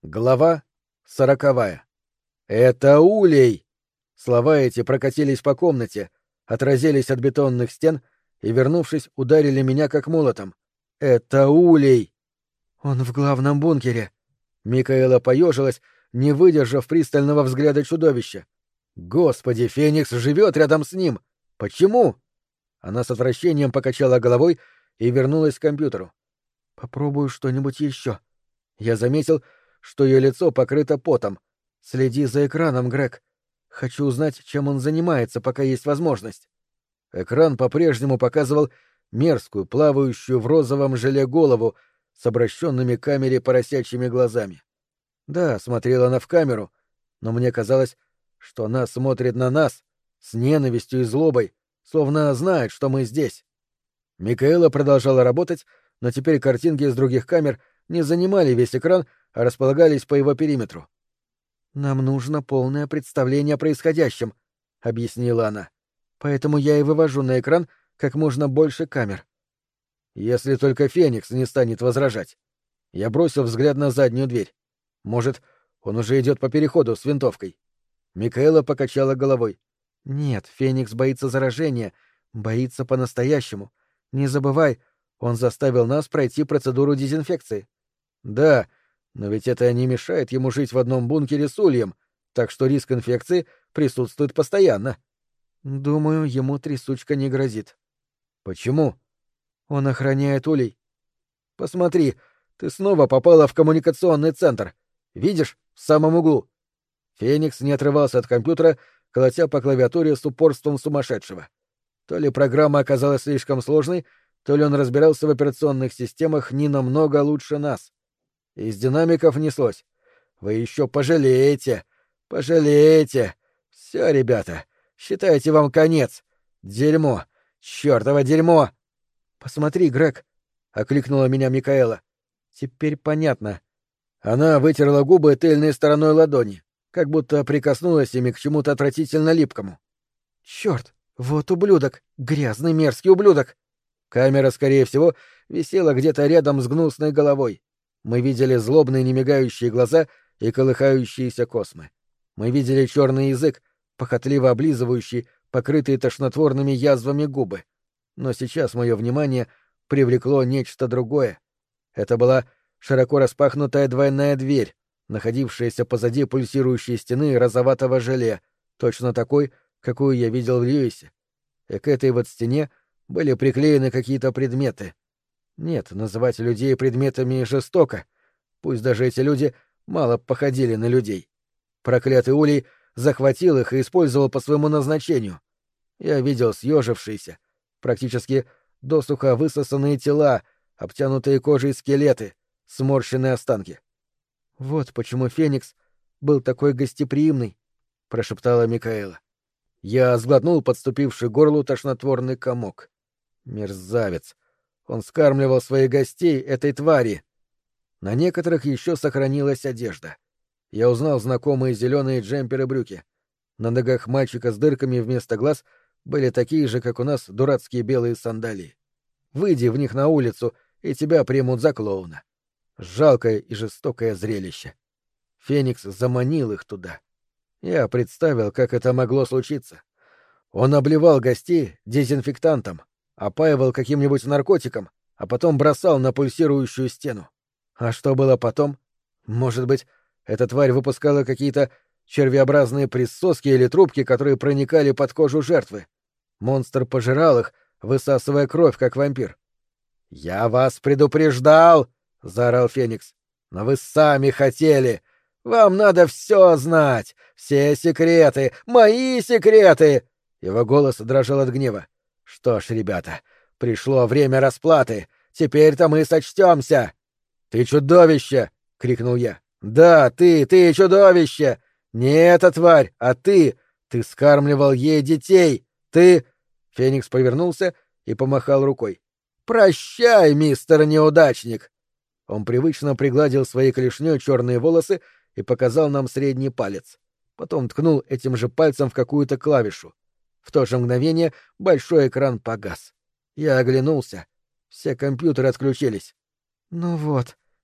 Глава 40. «Это улей!» Слова эти прокатились по комнате, отразились от бетонных стен и, вернувшись, ударили меня как молотом. «Это улей!» «Он в главном бункере!» Микаэла поежилась, не выдержав пристального взгляда чудовища. «Господи, Феникс живет рядом с ним! Почему?» Она с отвращением покачала головой и вернулась к компьютеру. «Попробую что-нибудь еще». Я заметил, что ее лицо покрыто потом. «Следи за экраном, Грег. Хочу узнать, чем он занимается, пока есть возможность». Экран по-прежнему показывал мерзкую, плавающую в розовом желе голову с обращенными к камере поросячьими глазами. Да, смотрела она в камеру, но мне казалось, что она смотрит на нас с ненавистью и злобой, словно знает, что мы здесь. Микаэла продолжала работать, но теперь картинки из других камер не занимали весь экран, а располагались по его периметру. «Нам нужно полное представление о происходящем», — объяснила она. «Поэтому я и вывожу на экран как можно больше камер». Если только Феникс не станет возражать. Я бросил взгляд на заднюю дверь. Может, он уже идет по переходу с винтовкой. Микаэла покачала головой. «Нет, Феникс боится заражения, боится по-настоящему. Не забывай, он заставил нас пройти процедуру дезинфекции». «Да, но ведь это не мешает ему жить в одном бункере с ульем, так что риск инфекции присутствует постоянно». «Думаю, ему трясучка не грозит». «Почему?» «Он охраняет улей». «Посмотри, ты снова попала в коммуникационный центр. Видишь, в самом углу». Феникс не отрывался от компьютера, колотя по клавиатуре с упорством сумасшедшего. То ли программа оказалась слишком сложной, то ли он разбирался в операционных системах не намного лучше нас. Из динамиков неслось: «Вы еще пожалеете! Пожалеете! Все, ребята, считайте, вам конец! Дерьмо! Чёртово дерьмо!» «Посмотри, Грег!» — окликнула меня Микаэла. «Теперь понятно». Она вытерла губы тыльной стороной ладони, как будто прикоснулась ими к чему-то отвратительно липкому. «Чёрт! Вот ублюдок! Грязный мерзкий ублюдок!» Камера, скорее всего, висела где-то рядом с гнусной головой. Мы видели злобные немигающие глаза и колыхающиеся космы. Мы видели черный язык, похотливо облизывающий покрытые тошнотворными язвами губы. Но сейчас мое внимание привлекло нечто другое. Это была широко распахнутая двойная дверь, находившаяся позади пульсирующей стены розоватого желе, точно такой, какую я видел в Льюисе. И к этой вот стене были приклеены какие-то предметы. Нет, называть людей предметами жестоко. Пусть даже эти люди мало походили на людей. Проклятый улей захватил их и использовал по своему назначению. Я видел съежившиеся, практически досуха высосанные тела, обтянутые кожей скелеты, сморщенные останки. «Вот почему Феникс был такой гостеприимный», — прошептала Микаэла. Я сглотнул подступивший к горлу тошнотворный комок. Мерзавец! Он скармливал своих гостей этой твари. На некоторых еще сохранилась одежда. Я узнал знакомые зеленые джемперы-брюки. На ногах мальчика с дырками вместо глаз были такие же, как у нас, дурацкие белые сандалии. Выйди в них на улицу, и тебя примут за клоуна. Жалкое и жестокое зрелище. Феникс заманил их туда. Я представил, как это могло случиться. Он обливал гостей дезинфектантом, опаивал каким-нибудь наркотиком, а потом бросал на пульсирующую стену. А что было потом? Может быть, эта тварь выпускала какие-то червеобразные присоски или трубки, которые проникали под кожу жертвы. Монстр пожирал их, высасывая кровь, как вампир. «Я вас предупреждал!» — заорал Феникс. «Но вы сами хотели! Вам надо все знать! Все секреты! Мои секреты!» Его голос дрожал от гнева. «Что ж, ребята, пришло время расплаты. Теперь-то мы сочтемся!» «Ты чудовище!» — крикнул я. «Да, ты чудовище! Не эта тварь, а ты! Ты скармливал ей детей! Ты...» Феникс повернулся и помахал рукой. «Прощай, мистер неудачник!» Он привычно пригладил своей клешней черные волосы и показал нам средний палец. Потом ткнул этим же пальцем в какую-то клавишу. В то же мгновение большой экран погас. Я оглянулся. Все компьютеры отключились. «Ну вот,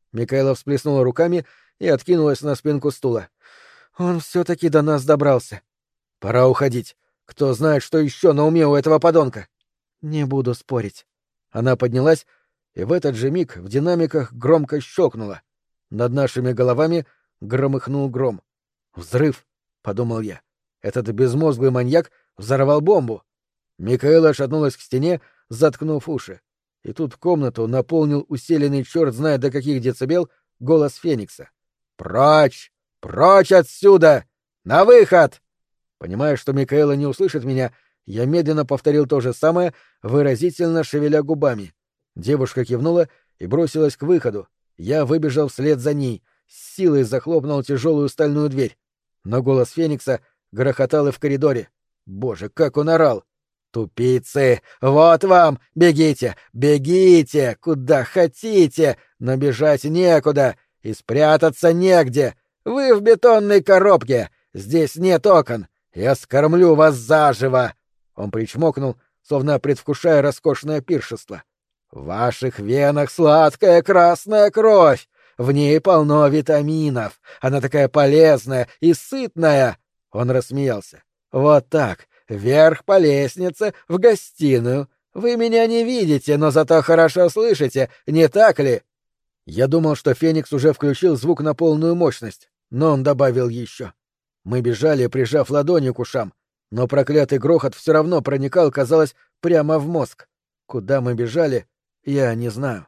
Микаэла всплеснула руками и откинулась на спинку стула. «Он все-таки до нас добрался». «Пора уходить. Кто знает, что еще на уме у этого подонка?» «Не буду спорить». Она поднялась, и в этот же миг в динамиках громко щелкнуло. Над нашими головами громыхнул гром. «Взрыв!» — подумал я. «Этот безмозглый маньяк взорвал бомбу!» Микаэла шатнулась к стене, заткнув уши. И тут комнату наполнил усиленный черт знает до каких децибел голос Феникса. «Прочь! Прочь отсюда! На выход!» Понимая, что Микаэла не услышит меня, я медленно повторил то же самое, выразительно шевеля губами. Девушка кивнула и бросилась к выходу. Я выбежал вслед за ней, с силой захлопнул тяжелую стальную дверь. Но голос Феникса грохотал и в коридоре. Боже, как он орал! «Тупицы! Вот вам! Бегите! Бегите! Куда хотите! Но бежать некуда! И спрятаться негде! Вы в бетонной коробке! Здесь нет окон! Я скормлю вас заживо!» Он причмокнул, словно предвкушая роскошное пиршество. «В ваших венах сладкая красная кровь! В ней полно витаминов! Она такая полезная и сытная!» Он рассмеялся. «Вот так! Вверх по лестнице, в гостиную! Вы меня не видите, но зато хорошо слышите, не так ли?» Я думал, что Феникс уже включил звук на полную мощность, но он добавил еще. Мы бежали, прижав ладони к ушам, но проклятый грохот все равно проникал, казалось, прямо в мозг. Куда мы бежали, я не знаю.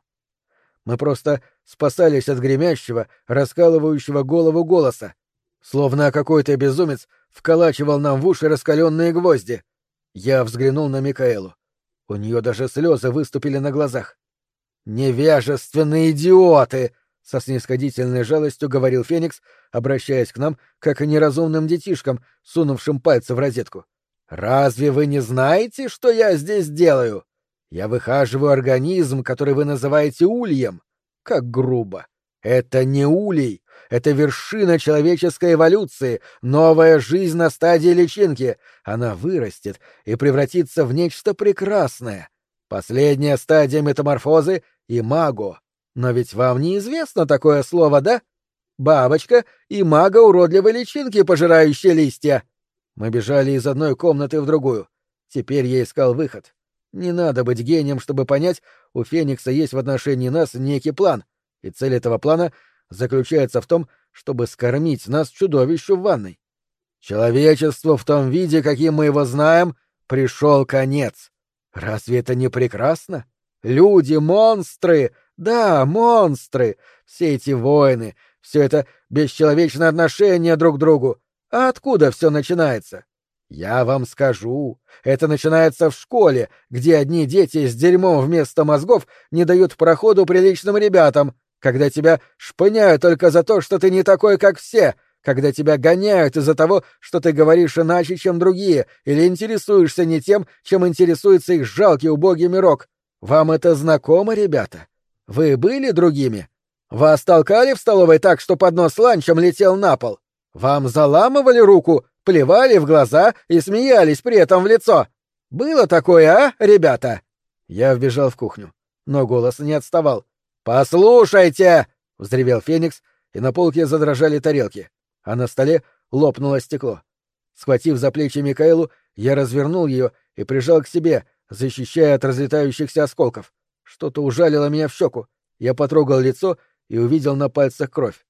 Мы просто спасались от гремящего, раскалывающего голову голоса, словно какой-то безумец вколачивал нам в уши раскаленные гвозди. Я взглянул на Микаэлу. У нее даже слезы выступили на глазах. «Невежественные идиоты!» — со снисходительной жалостью говорил Феникс, обращаясь к нам, как к неразумным детишкам, сунувшим пальцы в розетку. «Разве вы не знаете, что я здесь делаю? Я выхаживаю организм, который вы называете ульем. Как грубо! Это не улей, это вершина человеческой эволюции, новая жизнь на стадии личинки. Она вырастет и превратится в нечто прекрасное. Последняя стадия метаморфозы — имаго. Но ведь вам неизвестно такое слово, да? Бабочка — имаго уродливой личинки, пожирающей листья. Мы бежали из одной комнаты в другую. Теперь я искал выход. Не надо быть гением, чтобы понять, у Феникса есть в отношении нас некий план, и цель этого плана заключается в том, чтобы скормить нас чудовищу в ванной. Человечеству в том виде, каким мы его знаем, пришел конец. Разве это не прекрасно? Люди — монстры! Да, монстры! Все эти войны, все это бесчеловечное отношение друг к другу. А откуда все начинается? Я вам скажу, это начинается в школе, где одни дети с дерьмом вместо мозгов не дают проходу приличным ребятам, когда тебя шпыняют только за то, что ты не такой, как все, когда тебя гоняют из-за того, что ты говоришь иначе, чем другие, или интересуешься не тем, чем интересуется их жалкий убогий мирок. Вам это знакомо, ребята? Вы были другими? Вас толкали в столовой так, что поднос с ланчем летел на пол? Вам заламывали руку, плевали в глаза и смеялись при этом в лицо? Было такое, а, ребята?» Я вбежал в кухню, но голос не отставал. «Послушайте!» — взревел Феникс, и на полке задрожали тарелки, а на столе лопнуло стекло. Схватив за плечи Микаэлу, я развернул ее и прижал к себе, защищая от разлетающихся осколков. Что-то ужалило меня в щеку. Я потрогал лицо и увидел на пальцах кровь.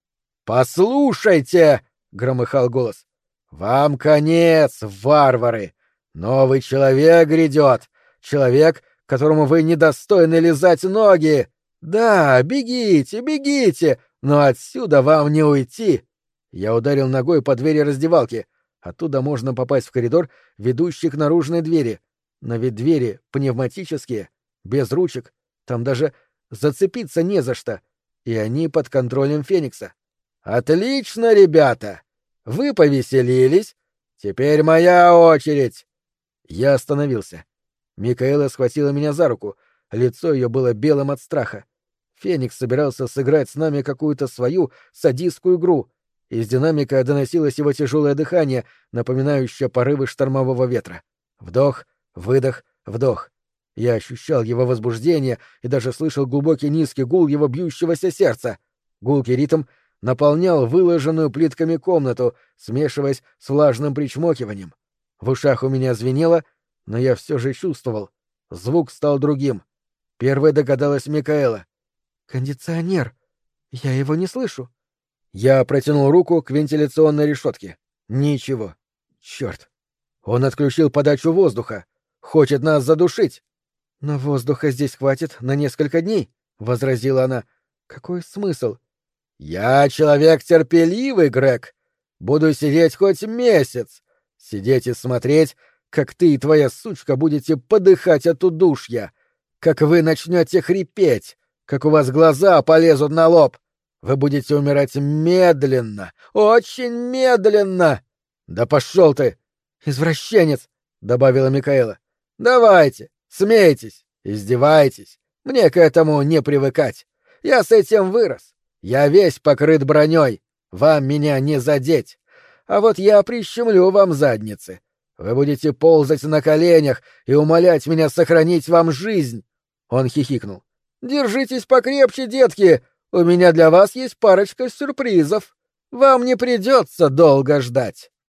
«Послушайте!» — громыхал голос. «Вам конец, варвары! Новый человек грядет! Человек, которому вы недостойны лизать ноги! Да, бегите, бегите! Но отсюда вам не уйти!» Я ударил ногой по двери раздевалки. Оттуда можно попасть в коридор, ведущий к наружной двери. Но ведь двери пневматические, без ручек, там даже зацепиться не за что. И они под контролем Феникса. «Отлично, ребята! Вы повеселились. Теперь моя очередь!» Я остановился. Микаэла схватила меня за руку. Лицо ее было белым от страха. Феникс собирался сыграть с нами какую-то свою садистскую игру. Из динамика доносилось его тяжелое дыхание, напоминающее порывы штормового ветра. Вдох, выдох, вдох. Я ощущал его возбуждение и даже слышал глубокий низкий гул его бьющегося сердца. Гулкий ритм наполнял выложенную плитками комнату, смешиваясь с влажным причмокиванием. В ушах у меня звенело, но я все же чувствовал. Звук стал другим. Первой догадалась Микаэла. «Кондиционер. Я его не слышу». Я протянул руку к вентиляционной решетке. Ничего. Черт. Он отключил подачу воздуха. Хочет нас задушить. «Но воздуха здесь хватит на несколько дней», — возразила она. «Какой смысл?» «Я человек терпеливый, Грег. Буду сидеть хоть месяц. Сидеть и смотреть, как ты и твоя сучка будете подыхать от удушья. Как вы начнете хрипеть, как у вас глаза полезут на лоб. Вы будете умирать медленно, очень медленно. Да пошел ты, извращенец, добавила Микаэла. Давайте, смейтесь, издевайтесь. Мне к этому не привыкать. Я с этим вырос. Я весь покрыт броней. Вам меня не задеть. А вот я прищемлю вам задницы. Вы будете ползать на коленях и умолять меня сохранить вам жизнь. Он хихикнул. Держитесь покрепче, детки. У меня для вас есть парочка сюрпризов. Вам не придется долго ждать.